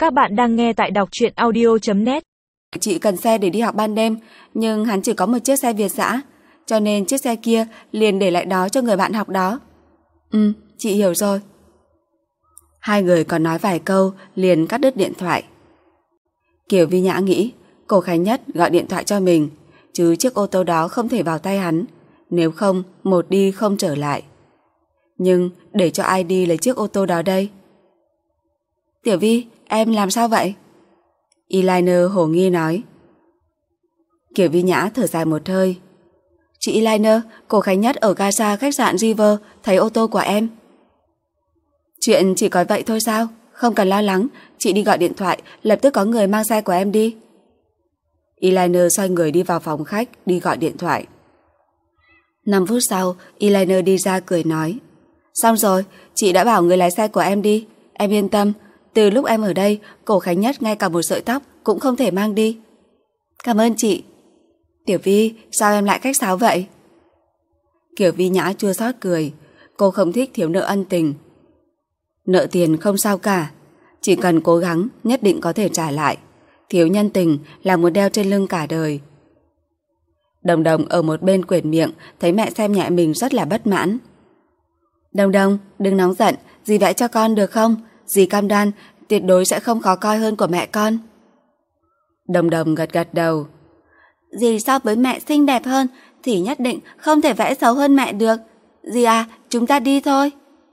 Các bạn đang nghe tại đọc truyện audio.net. Chị cần xe để đi học ban đêm, nhưng hắn chỉ có một chiếc xe Việt dã, cho nên chiếc xe kia liền để lại đó cho người bạn học đó. Chị hiểu rồi. Hai người còn nói vài câu liền cắt đứt điện thoại. Kiều Vi Nhã nghĩ cô Khánh Nhất gọi điện thoại cho mình, chứ chiếc ô tô đó không thể vào tay hắn, nếu không một đi không trở lại. Nhưng để cho ai đi lấy chiếc ô tô đó đây? Tiểu Vi, em làm sao vậy? Eliner hồ nghi nói. Kiều Vi Nhã thở dài một hơi. Chị Eliner, cô Khánh Nhất ở Gaza khách sạn River thấy ô tô của em. Chuyện chỉ có vậy thôi sao? Không cần lo lắng, chị đi gọi điện thoại, lập tức có người mang xe của em đi. Eliner xoay người đi vào phòng khách, đi gọi điện thoại. 5 phút sau, Eliner đi ra cười nói. Xong rồi, chị đã bảo người lái xe của em đi. Em yên tâm, từ lúc em ở đây, cổ Khánh Nhất ngay cả một sợi tóc cũng không thể mang đi. Cảm ơn chị. Tiểu Vi, sao em lại khách sáo vậy? Kiều Vi Nhã chua xót cười. Cô không thích thiếu nợ ân tình. Nợ tiền không sao cả, chỉ cần cố gắng nhất định có thể trả lại. Thiếu nhân tình là muốn đeo trên lưng cả đời. Đồng Đồng ở một bên quệt miệng, thấy mẹ xem nhẹ mình rất là bất mãn. Đồng Đồng, đừng nóng giận, dì vẽ cho con được không? Dì cam đoan tuyệt đối sẽ không khó coi hơn của mẹ con. Đồng Đồng gật gật đầu. Dì so với mẹ xinh đẹp hơn thì nhất định không thể vẽ xấu hơn mẹ được. Dì à, chúng ta đi thôi.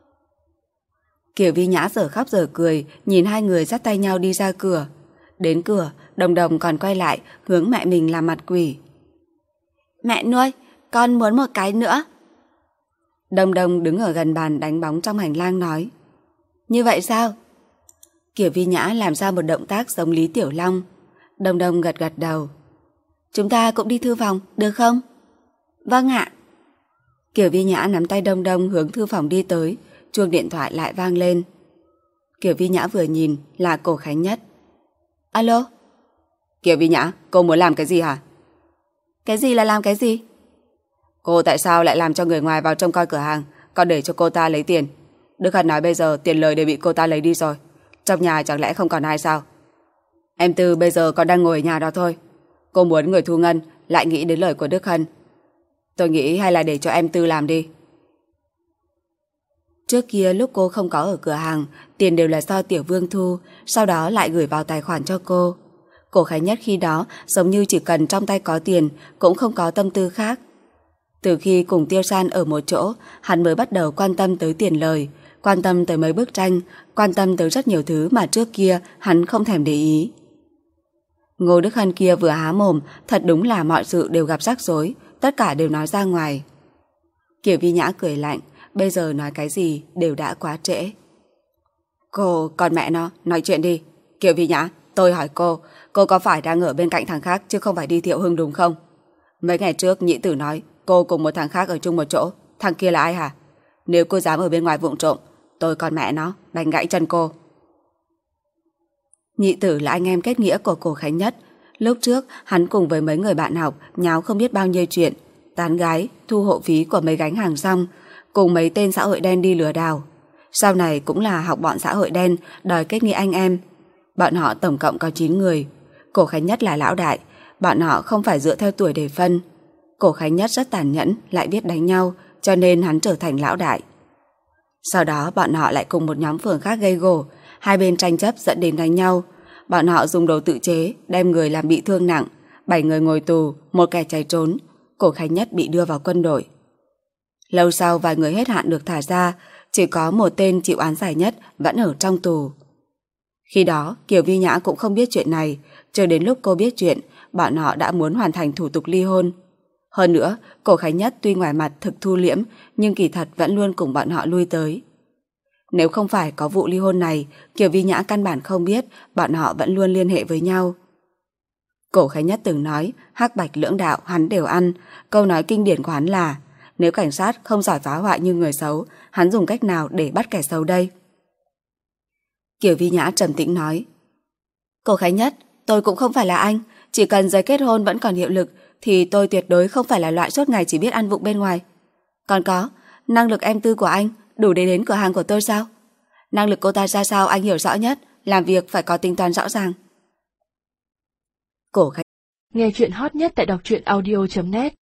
Kiều Vi Nhã giờ khóc giờ cười, nhìn hai người dắt tay nhau đi ra cửa. Đến cửa, Đồng Đồng còn quay lại hướng mẹ mình làm mặt quỷ. Mẹ nuôi, con muốn một cái nữa. Đồng Đồng đứng ở gần bàn đánh bóng trong hành lang nói. Như vậy sao? Kiều Vi Nhã làm ra một động tác giống Lý Tiểu Long. Đồng Đồng gật gật đầu. Chúng ta cũng đi thư phòng, được không? Vâng ạ. Kiều Vi Nhã nắm tay Đồng Đồng hướng thư phòng đi tới, chuông điện thoại lại vang lên. Kiều Vi Nhã vừa nhìn là cổ Khánh Nhất. Alo? Kiều Vi Nhã, cô muốn làm cái gì hả? Cái gì là làm cái gì? Cô tại sao lại làm cho người ngoài vào trông coi cửa hàng, còn để cho cô ta lấy tiền? Đức Hân nói bây giờ tiền lời đều bị cô ta lấy đi rồi. Trong nhà chẳng lẽ không còn ai sao? Em Tư bây giờ còn đang ngồi ở nhà đó thôi. Cô muốn người thu ngân lại nghĩ đến lời của Đức Hân. Tôi nghĩ hay là để cho em Tư làm đi. Trước kia lúc cô không có ở cửa hàng, tiền đều là do Tiểu Vương thu, sau đó lại gửi vào tài khoản cho cô. Cổ Khánh Nhất khi đó giống như chỉ cần trong tay có tiền, cũng không có tâm tư khác. Từ khi cùng Tiêu San ở một chỗ, hắn mới bắt đầu quan tâm tới tiền lời, quan tâm tới mấy bức tranh, quan tâm tới rất nhiều thứ mà trước kia hắn không thèm để ý. Ngô Đức Hân kia vừa há mồm, thật đúng là mọi sự đều gặp rắc rối, tất cả đều nói ra ngoài. Kiều Vi Nhã cười lạnh, bây giờ nói cái gì đều đã quá trễ. Cô, con mẹ nó, nói chuyện đi. Kiều Vi Nhã, tôi hỏi cô có phải đang ở bên cạnh thằng khác chứ không phải đi Thiệu Hưng đúng không? Mấy ngày trước Nhị Tử nói cô cùng một thằng khác ở chung một chỗ, thằng kia là ai hả? Nếu cô dám ở bên ngoài vụng trộm, tôi con mẹ nó đánh gãy chân cô. Nhị Tử là anh em kết nghĩa của cổ Khánh Nhất. Lúc trước hắn cùng với mấy người bạn học nháo không biết bao nhiêu chuyện, tán gái, thu hộ phí của mấy gánh hàng rong, cùng mấy tên xã hội đen đi lừa đảo. Sau này cũng là học bọn xã hội đen đòi kết nghĩa anh em. Bọn họ tổng cộng có 9 người. Cổ Khánh Nhất là lão đại. Bọn họ không phải dựa theo tuổi để phân. Cổ Khánh Nhất rất tàn nhẫn, lại biết đánh nhau, cho nên hắn trở thành lão đại. Sau đó bọn họ lại cùng một nhóm phường khác gây gổ, hai bên tranh chấp dẫn đến đánh nhau. Bọn họ dùng đồ tự chế đem người làm bị thương nặng, 7 người ngồi tù, một kẻ chạy trốn. Cổ Khánh Nhất bị đưa vào quân đội. Lâu sau vài người hết hạn được thả ra, chỉ có một tên chịu án dài nhất vẫn ở trong tù. Khi đó Kiều Vi Nhã cũng không biết chuyện này, chờ đến lúc cô biết chuyện, bọn họ đã muốn hoàn thành thủ tục ly hôn. Hơn nữa, cổ Khánh Nhất tuy ngoài mặt thực thu liễm, nhưng kỳ thật vẫn luôn cùng bọn họ lui tới. Nếu không phải có vụ ly hôn này, Kiều Vi Nhã căn bản không biết bọn họ vẫn luôn liên hệ với nhau. Cổ Khánh Nhất từng nói, hắc bạch lưỡng đạo hắn đều ăn. Câu nói kinh điển của hắn là, nếu cảnh sát không giỏi phá hoại như người xấu, hắn dùng cách nào để bắt kẻ xấu đây? Kiều Vi Nhã trầm tĩnh nói, cổ Khánh Nhất, tôi cũng không phải là anh. Chỉ cần giấy kết hôn vẫn còn hiệu lực thì tôi tuyệt đối không phải là loại suốt ngày chỉ biết ăn vụng bên ngoài. Còn có, năng lực em Tư của anh đủ để đến cửa hàng của tôi sao? Năng lực cô ta ra sao anh hiểu rõ nhất, làm việc phải có tính toán rõ ràng. Cổ Khánh Nghe chuyện hot nhất tại đọc truyện audio.net